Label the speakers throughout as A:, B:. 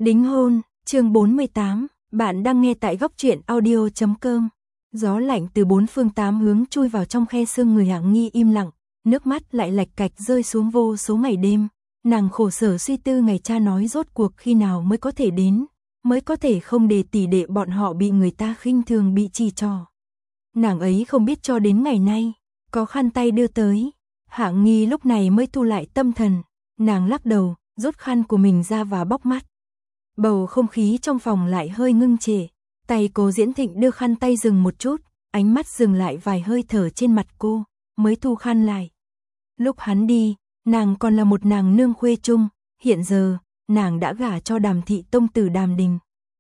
A: Đính hôn, chương 48, bạn đang nghe tại góc truyện audio.com. Gió lạnh từ bốn phương tám hướng chui vào trong khe xương người Hạng Nghi im lặng, nước mắt lại lạch cạch rơi xuống vô số ngày đêm. Nàng khổ sở suy tư ngày cha nói rốt cuộc khi nào mới có thể đến, mới có thể không để tỷ đệ bọn họ bị người ta khinh thường bị chỉ trỏ. Nàng ấy không biết cho đến ngày nay, có khăn tay đưa tới, Hạng Nghi lúc này mới thu lại tâm thần, nàng lắc đầu, rút khăn của mình ra và bóc mắt. Bầu không khí trong phòng lại hơi ngưng trệ, tay Cố Diễn Thịnh đưa khăn tay dừng một chút, ánh mắt dừng lại vài hơi thở trên mặt cô, mới thu khăn lại. Lúc hắn đi, nàng còn là một nàng nương khuê trung, hiện giờ, nàng đã gả cho Đàm thị tông tử Đàm Đình.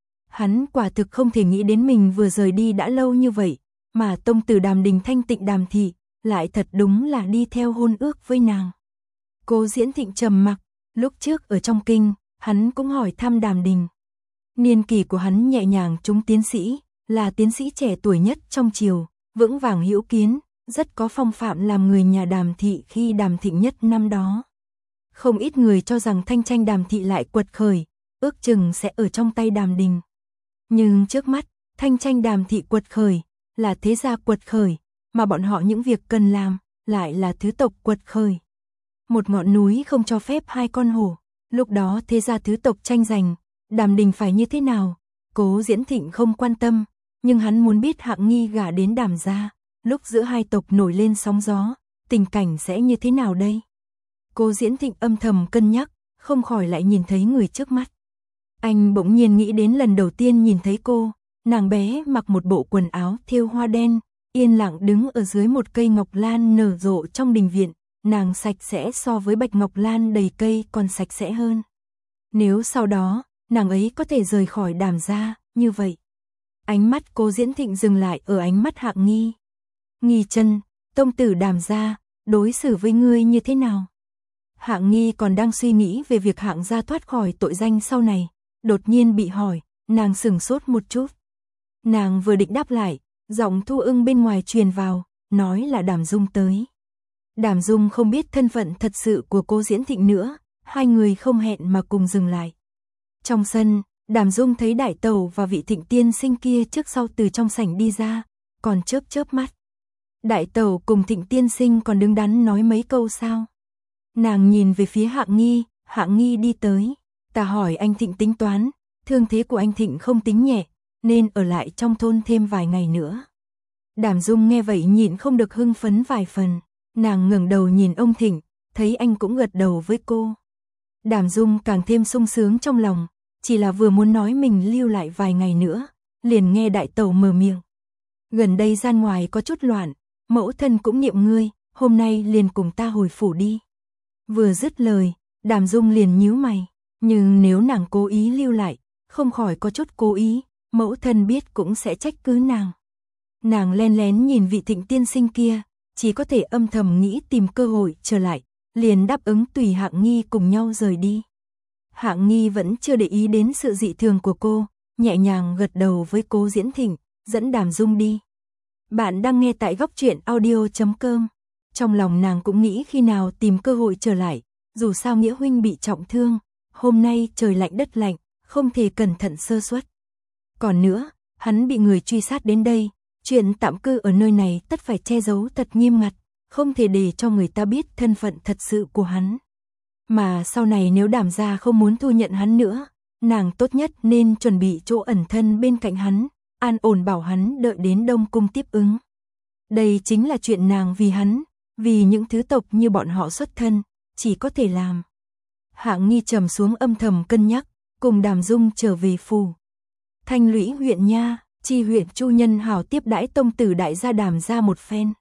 A: Hắn quả thực không thể nghĩ đến mình vừa rời đi đã lâu như vậy, mà tông tử Đàm Đình thanh tịnh Đàm thị, lại thật đúng là đi theo hôn ước với nàng. Cố Diễn Thịnh trầm mặc, lúc trước ở trong kinh, hắn cũng hỏi thăm Đàm Đình. Niên kỷ của hắn nhẹ nhàng trúng tiến sĩ, là tiến sĩ trẻ tuổi nhất trong triều, vững vàng hữu kiến, rất có phong phạm làm người nhà Đàm thị khi Đàm thịnh nhất năm đó. Không ít người cho rằng thanh tranh Đàm thị lại quật khởi, ước chừng sẽ ở trong tay Đàm Đình. Nhưng trước mắt, thanh tranh Đàm thị quật khởi, là thế gia quật khởi, mà bọn họ những việc cần làm, lại là thứ tộc quật khởi. Một ngọn núi không cho phép hai con hổ. Lúc đó thế gia thứ tộc tranh giành, Đàm Đình phải như thế nào? Cố Diễn Thịnh không quan tâm, nhưng hắn muốn biết Hạng Nghi gả đến Đàm gia, lúc giữa hai tộc nổi lên sóng gió, tình cảnh sẽ như thế nào đây? Cố Diễn Thịnh âm thầm cân nhắc, không khỏi lại nhìn thấy người trước mắt. Anh bỗng nhiên nghĩ đến lần đầu tiên nhìn thấy cô, nàng bé mặc một bộ quần áo thêu hoa đen, yên lặng đứng ở dưới một cây ngọc lan nở rộ trong đình viện. Nàng sạch sẽ so với bạch ngọc lan đầy cây còn sạch sẽ hơn. Nếu sau đó, nàng ấy có thể rời khỏi Đàm gia, như vậy. Ánh mắt Cố Diễn Thịnh dừng lại ở ánh mắt Hạng Nghi. Nghi chân, tông tử Đàm gia, đối xử với ngươi như thế nào? Hạng Nghi còn đang suy nghĩ về việc Hạng gia thoát khỏi tội danh sau này. Đột nhiên bị hỏi, nàng sửng sốt một chút. Nàng vừa định đáp lại, giọng Thu Ưng bên ngoài truyền vào, nói là Đàm Dung tới. Đàm Dung không biết thân phận thật sự của Cố Diễn Thịnh nữa, hai người không hẹn mà cùng dừng lại. Trong sân, Đàm Dung thấy đại tẩu và vị Thịnh tiên sinh kia trước sau từ trong sảnh đi ra, còn chớp chớp mắt. Đại tẩu cùng Thịnh tiên sinh còn đứng đắn nói mấy câu sao? Nàng nhìn về phía Hạng Nghi đi tới, ta hỏi anh Thịnh tính toán, thương thế của anh Thịnh không tính nhẹ, nên ở lại trong thôn thêm vài ngày nữa. Đàm Dung nghe vậy nhịn không được hưng phấn vài phần. Nàng ngẩng đầu nhìn ông Thịnh, thấy anh cũng gật đầu với cô. Đàm Dung càng thêm sung sướng trong lòng, chỉ là vừa muốn nói mình lưu lại vài ngày nữa, liền nghe đại tẩu mở miệng. Gần đây gian ngoài có chút loạn, mẫu thân cũng niệm ngươi, hôm nay liền cùng ta hồi phủ đi. Vừa dứt lời, Đàm Dung liền nhíu mày, nhưng nếu nàng cố ý lưu lại, không khỏi có chút cố ý, mẫu thân biết cũng sẽ trách cứ nàng. Nàng len lén nhìn vị Thịnh tiên sinh kia, chỉ có thể âm thầm nghĩ tìm cơ hội trở lại, liền đáp ứng tùy Hạng Nghi cùng nhau rời đi. Hạng Nghi vẫn chưa để ý đến sự dị thường của cô, nhẹ nhàng gật đầu với Cố Diễn Thịnh, dẫn Đàm Dung đi. Bạn đang nghe tại góc truyện audio.com. Trong lòng nàng cũng nghĩ khi nào tìm cơ hội trở lại, dù sao Nghĩa huynh bị trọng thương, hôm nay trời lạnh đất lạnh, không thể cẩn thận sơ suất. Còn nữa, hắn bị người truy sát đến đây. Chuyện tạm cư ở nơi này tất phải che giấu thật nghiêm ngặt, không thể để cho người ta biết thân phận thật sự của hắn. Mà sau này nếu Đàm gia không muốn thu nhận hắn nữa, nàng tốt nhất nên chuẩn bị chỗ ẩn thân bên cạnh hắn, an ổn bảo hắn đợi đến Đông Cung tiếp ứng. Đây chính là chuyện nàng vì hắn, vì những thứ tộc như bọn họ xuất thân, chỉ có thể làm. Hạng Nghi trầm xuống âm thầm cân nhắc, cùng Đàm Dung trở về phủ. Thanh Lũy huyện nha. Chi huyện Chu Nhân hảo tiếp đãi tông tử đại gia Đàm gia một phen.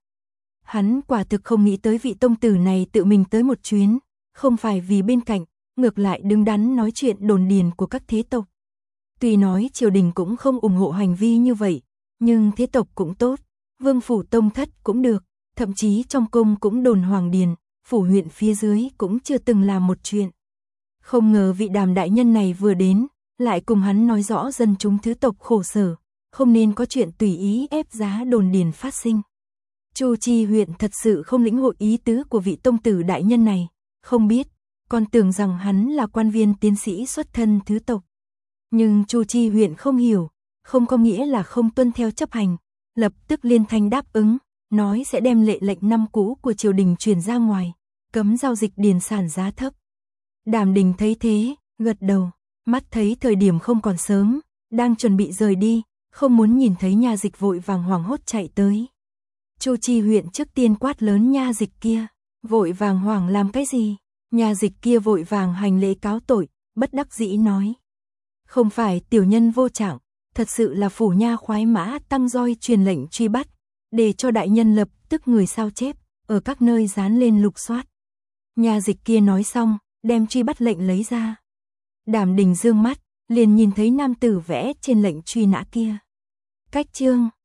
A: Hắn quả thực không nghĩ tới vị tông tử này tự mình tới một chuyến, không phải vì bên cạnh, ngược lại đứng đắn nói chuyện đồn điền của các thế tộc. Tuy nói triều đình cũng không ủng hộ hành vi như vậy, nhưng thế tộc cũng tốt, vương phủ tông thất cũng được, thậm chí trong cung cũng đồn hoàng điền, phủ huyện phía dưới cũng chưa từng làm một chuyện. Không ngờ vị Đàm đại nhân này vừa đến, lại cùng hắn nói rõ dân chúng thứ tộc khổ sở. Không nên có chuyện tùy ý ép giá đồn điền phát sinh. Chu Chi huyện thật sự không lĩnh hội ý tứ của vị tông tử đại nhân này, không biết, còn tưởng rằng hắn là quan viên tiến sĩ xuất thân thứ tộc. Nhưng Chu Chi huyện không hiểu, không có nghĩa là không tuân theo chấp hành, lập tức liên thanh đáp ứng, nói sẽ đem lệnh năm cũ của triều đình truyền ra ngoài, cấm giao dịch điền sản giá thấp. Đàm Đình thấy thế, gật đầu, mắt thấy thời điểm không còn sớm, đang chuẩn bị rời đi, không muốn nhìn thấy nha dịch vội vàng hoảng hốt chạy tới. Chu Chi huyện trước tiên quát lớn nha dịch kia, vội vàng hoảng làm cái gì? Nha dịch kia vội vàng hành lễ cáo tội, bất đắc dĩ nói. Không phải tiểu nhân vô trạng, thật sự là phủ nha khoái mã tăng roi truyền lệnh truy bắt, để cho đại nhân lập tức người sao chép, ở các nơi dán lên lục soát. Nha dịch kia nói xong, đem truy bắt lệnh lấy ra. Đàm Đình dương mắt, liền nhìn thấy nam tử vẽ trên lệnh truy nã kia. Cách chương